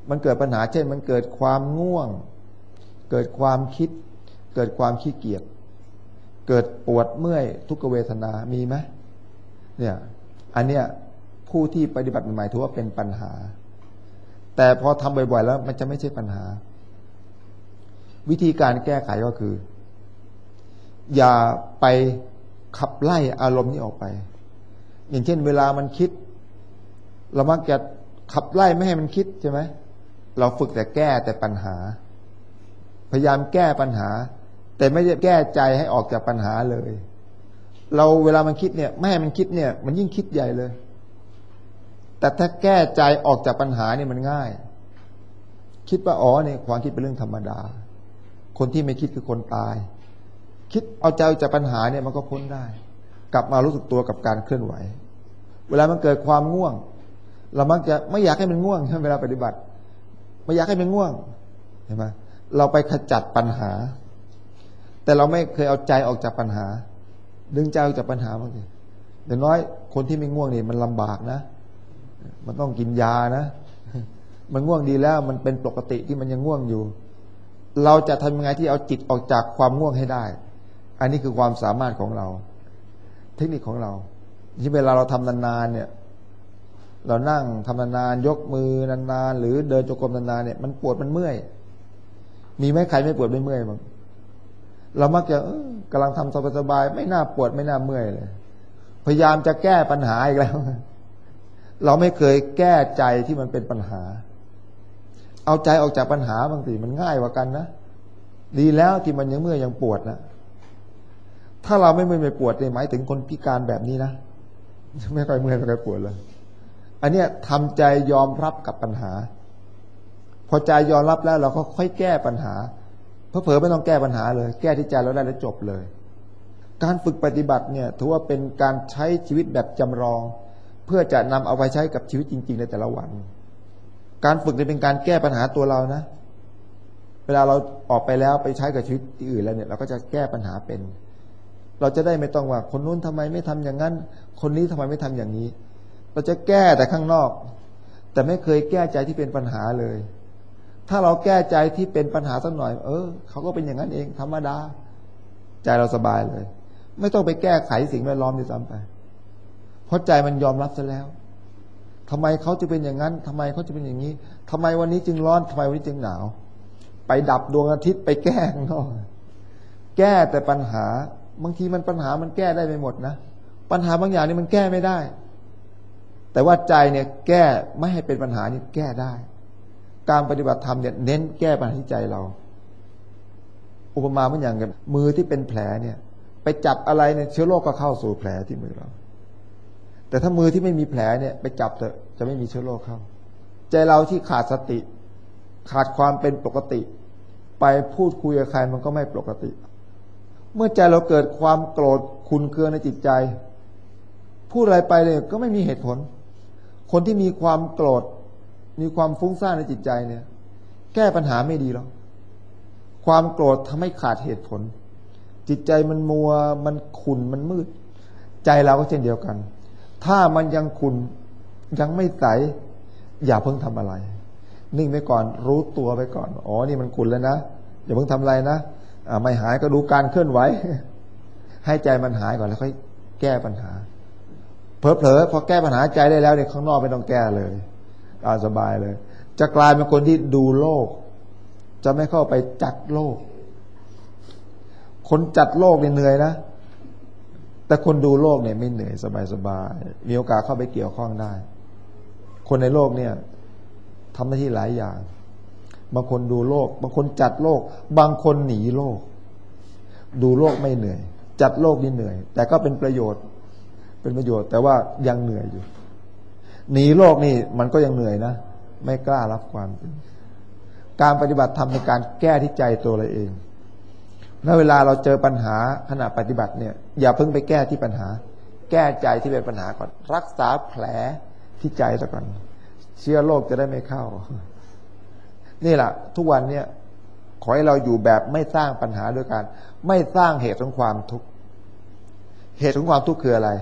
มันเกิดปัญหาเช่นมันเกิดความง่วงเกิดความคิดเกิดความขี้เกียจเกิดปวดเมื่อยทุกขเวทนามีไหมเนี่ยอันเนี้ยผู้ที่ปฏิบัติใหม่ถือว่าเป็นปัญหาแต่พอทำบ่อยๆแล้วมันจะไม่ใช่ปัญหาวิธีการแก้ไขก็คืออย่าไปขับไล่อารมณ์นี้ออกไปอย่างเช่นเวลามันคิดเรามักจะขับไล่ไม่ให้มันคิดใช่ไหมเราฝึกแต่แก้แต่ปัญหาพยายามแก้ปัญหาแต่ไม่ได้แก้ใจให้ออกจากปัญหาเลยเราเวลามันคิดเนี่ยไม่ให้มันคิดเนี่ยมันยิ่งคิดใหญ่เลยแต่ถ้าแก้ใจออกจากปัญหาเนี่ยมันง่ายคิดว่าอ๋อเนี่ยความคิดเป็นเรื่องธรรมดาคนที่ไม่คิดคือคนตายคิดเอาใจจากปัญหาเนี่ยมันก็พ้นได้กลับมารู้สึกตัวกับการเคลื่อนไหวเวลามันเกิดความง่วงเรามักจะไม่อยากให้มันง่วงใช่ไหมเวลาปฏิบัติไม่อยากให้มันง่วงเห็นไหมเราไปขจัดปัญหาแต่เราไม่เคยเอาใจออกจากปัญหาดึงใจออกจากปัญหาบางทีอย่างน้อยคนที่ไม่ง่วงนี่มันลำบากนะมันต้องกินยานะมันง่วงดีแล้วมันเป็นปกติที่มันยังง่วงอยู่เราจะทำยังไงที่เอาจิตออกจากความง่วงให้ได้อันนี้คือความสามารถของเราเทคนิคของเราที่เวลาเราทำนานๆเนี่ยเรานั่งทำนานๆยกมือนานๆหรือเดินจงกรมนานๆเนี่ยมันปวดมันเมื่อยมีไหมใครไม่ปวดไม่เมื่อยบ้างเรามักจะกำลังทำสบายๆไม่น่าปวดไม่น่าเมื่อยเลยพยายามจะแก้ปัญหาอีกแล้วเราไม่เคยแก้ใจที่มันเป็นปัญหาเอาใจออกจากปัญหาบางทีมันง่ายกว่ากันนะดีแล้วที่มันยังเมื่อยยังปวดนะถ้าเราไม่เมื่อยไม่ปวดเนี่ยหมายถึงคนพิการแบบนี้นะไม่ค่อยเมื่อยไม่ค่อยปวดเลยอันเนี้ยทำใจยอมรับกับปัญหาพอใจยอมรับแล้วเราก็ค่อยแก้ปัญหาเผลอๆไม่ต้องแก้ปัญหาเลยแก้ที่ใจเราได้แล้วจบเลยการฝึกปฏิบัติเนี่ยถือว่าเป็นการใช้ชีวิตแบบจำลองเพื่อจะนำเอาไปใช้กับชีวิตจริงๆในแต่ละวันการฝึกจะเป็นการแก้ปัญหาตัวเรานะเวลาเราออกไปแล้วไปใช้กับชีวิตที่อื่นแล้วเนี่ยเราก็จะแก้ปัญหาเป็นเราจะได้ไม่ต้องว่าคนนู้นทำไมไม่ทำอย่างนั้นคนนี้ทำไมไม่ทำอย่างนี้เราจะแก้แต่ข้างนอกแต่ไม่เคยแก้ใจที่เป็นปัญหาเลยถ้าเราแก้ใจที่เป็นปัญหาสักหน่อยเออเขาก็เป็นอย่างนั้นเองธรรมดาใจเราสบายเลยไม่ต้องไปแก้ไขสิ่งแวดล้อมด้วยซ้ำไปเพราะใจมันยอมรับซะแล้วทำไมเขาจะเป็นอย่างนั้นทำไมเขาจะเป็นอย่างนี้ทำไมวันนี้จึงร้อนทำไมวันนี้จึงหนาวไปดับดวงอาทิตย์ไปแก้ข้างนอกแก้แต่ปัญหาบางทีมันปัญหามันแก้ได้ไม่หมดนะปัญหาบางอย่างนี่มันแก้ไม่ได้แต่ว่าใจเนี่ยแก้ไม่ให้เป็นปัญหานี่แก้ได้การปฏิบัติธรรมเนี่ยเน้นแก้ปัญหาที่ใจเราอุปมาเหมือนอย่างกับมือที่เป็นแผลเนี่ยไปจับอะไรเนี่ยเชื้อโรคก็เข้าสู่แผลที่มือเราแต่ถ้ามือที่ไม่มีแผลเนี่ยไปจับเถอะจะไม่มีเชื้อโรคเข้าใจเราที่ขาดสติขาดความเป็นปกติไปพูดคุยกับใครมันก็ไม่ปกติเมื่อใจเราเกิดความโกรธขุ่นเคืองในจิตใจพูดอะไรไปเลยก็ไม่มีเหตุผลคนที่มีความโกรธมีความฟุ้งซ่านในจิตใจเนี่ยแก้ปัญหาไม่ดีหรอกความโกรธทำให้ขาดเหตุผลจิตใจมันมัวมันขุ่นมันมืดใจเราก็เช่นเดียวกันถ้ามันยังขุ่นยังไม่ใสอย่าเพิ่งทำอะไรนิ่งไปก่อนรู้ตัวไปก่อนอ๋อนี่มันขุ่นแล้วนะอย่าเพิ่งทำอะไรนะไม่หายก็ดูการเคลื่อนไหวให้ใจมันหายก่อนแล้วค่อยแก้ปัญหาเผลอๆพอแก้ปัญหาใจได้แล้วเนี่ยข้างนอกไม่ต้องแก้เลยเอาสบายเลยจะกลายเป็นคนที่ดูโลกจะไม่เข้าไปจัดโลกคนจัดโลกเนี่ยเหนื่อยนะแต่คนดูโลกเนี่ยไม่เหนื่อยสบายๆมีโอกาสเข้าไปเกี่ยวข้องได้คนในโลกเนี่ยทำหน้าที่หลายอย่างบางคนดูโลกบางคนจัดโลกบางคนหนีโลกดูโลกไม่เหนื่อยจัดโลกนี่เหนื่อยแต่ก็เป็นประโยชน์เป็นประโยชน์แต่ว่ายังเหนื่อยอยู่หนีโลกนี่มันก็ยังเหนื่อยนะไม่กล้ารับความจริงการปฏิบัติธรรมในการแก้ที่ใจตัวเราเองเมื่อเวลาเราเจอปัญหาขณะปฏิบัติเนี่ยอย่าเพิ่งไปแก้ที่ปัญหาแก้ใจที่เป็นปัญหาก่อนรักษาแผลที่ใจซะก่อนเชื้อโรคจะได้ไม่เข้านี่แหละทุกวันเนี่ยขอให้เราอยู่แบบไม่สร้างปัญหาด้วยกันไม่สร้างเหตุของความทุกข์เหตุของความทุกข์คืออะไร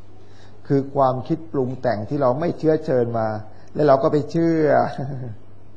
คือความคิดปรุงแต่งที่เราไม่เชื้อเชิญมาแล้วเราก็ไปเชื่อ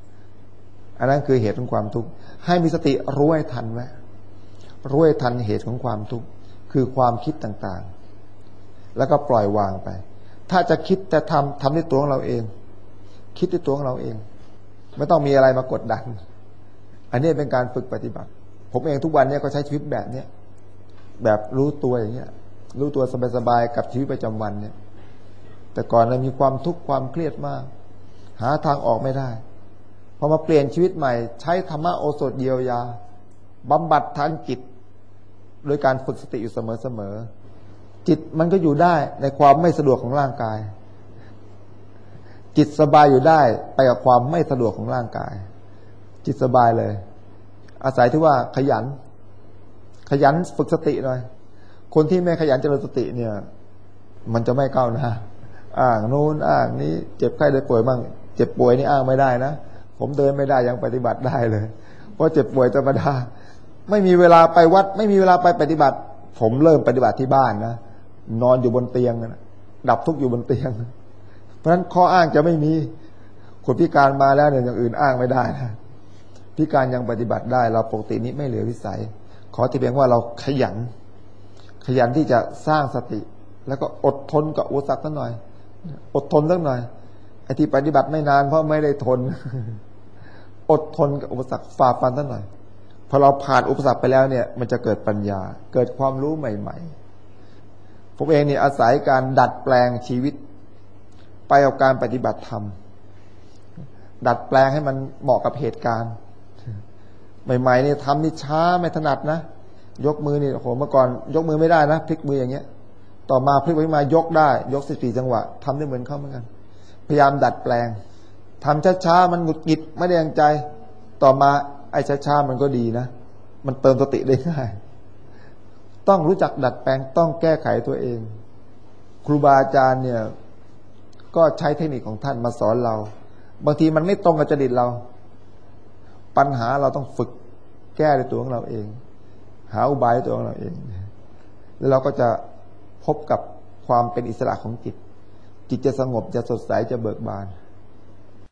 อันนั้นคือเหตุของความทุกข์ให้มีสติรู้ให้ทันไว้รู้ให้ทันเหตุของความทุกข์คือความคิดต่างๆแล้วก็ปล่อยวางไปถ้าจะคิดจะทำทำด้วยตัวของเราเองคิดด้วยตัวของเราเองไม่ต้องมีอะไรมากดดันอันนี้เป็นการฝึกปฏิบัติผมเองทุกวันนี้ก็ใช้ชีวิตแบบเนี้ยแบบรู้ตัวอย่างเงี้ยรู้ตัวสบายๆกับชีวิตประจำวันเนี่ยแต่ก่อนเรามีความทุกข์ความเครียดมากหาทางออกไม่ได้พอมาเปลี่ยนชีวิตใหม่ใช้ธรรมะโอสถเยียวยาบำบัดทางจิตโดยการฝึกสติอยู่เสมอๆจิตมันก็อยู่ได้ในความไม่สะดวกของร่างกายจิตสบายอยู่ได้ไปกับความไม่สะดวกของร่างกายจิตสบายเลยอาศัยที่ว่าขยันขยันฝึกสติหน่อยคนที่ไม่ขยันเจริญสติเนี่ยมันจะไม่ก้าวหน้าอ้างนู้นอ้างนี้เจ็บไข้ได้ป่วยบ้างเจ็บป่วยนี่อ้างไม่ได้นะผมเดินไม่ได้ยังปฏิบัติได้เลยเพราะเจ็บป่วยธรรมดาไม่มีเวลาไปวัดไม่มีเวลาไปปฏิบัติผมเริ่มปฏิบัติที่บ้านนะนอนอยู่บนเตียงนะดับทุกข์อยู่บนเตียงเพราะฉะนั้นข้ออ้างจะไม่มีคนพิการมาแล้วเนี่ยอย่างอื่นอ้างไม่ได้นะพิการยังปฏิบัติได้เราปกตินี้ไม่เหลือวิสัยขอที่เพียงว่าเราขยันขยันที่จะสร้างสติแล้วก็อดทนกับอุปสรรคสักหน่อยอดทนสักหน่อยไอ้ที่ปฏิบัติไม่นานเพราะไม่ได้ทนอดทนกับอุปสรรคฝ่าฟันสักหน่อยพอเราผ่านอุปสรรคไปแล้วเนี่ยมันจะเกิดปัญญาเกิดความรู้ใหม่ๆผมเองเนี่ยอาศัยการดัดแปลงชีวิตไปกับการปฏิบัติธรรมดัดแปลงให้มันเหมาะกับเหตุการณ์ใหม่ๆนี่ทำนี่ช้าไม่ถนัดนะยกมือนี่โอ้โหเมื่อก่อนยกมือไม่ได้นะพลิกมืออย่างเงี้ยต่อมาพลิกไปมายกได้ยกสิบสี่จังหวะทำได้เหมือนเขาเหมือนกันพยายามดัดแปลงทำช้าๆมันหงุดหงิดไม่ได้ดังใจต่อมาไอ้ช้าๆมันก็ดีนะมันเติมสติได้ง่ายต้องรู้จักดัดแปลงต้องแก้ไขตัวเองครูบาอาจารย์เนี่ยก็ใช้เทคนิคของท่านมาสอนเราบางทีมันไม่ตรงกับจริตเราปัญหาเราต้องฝึกแก้ด้วยตัวของเราเองหาอุบายด้วยตัวของเราเองแล้วเราก็จะพบกับความเป็นอิสระของจิตจิตจะสงบจะสดใสจะเบิกบาน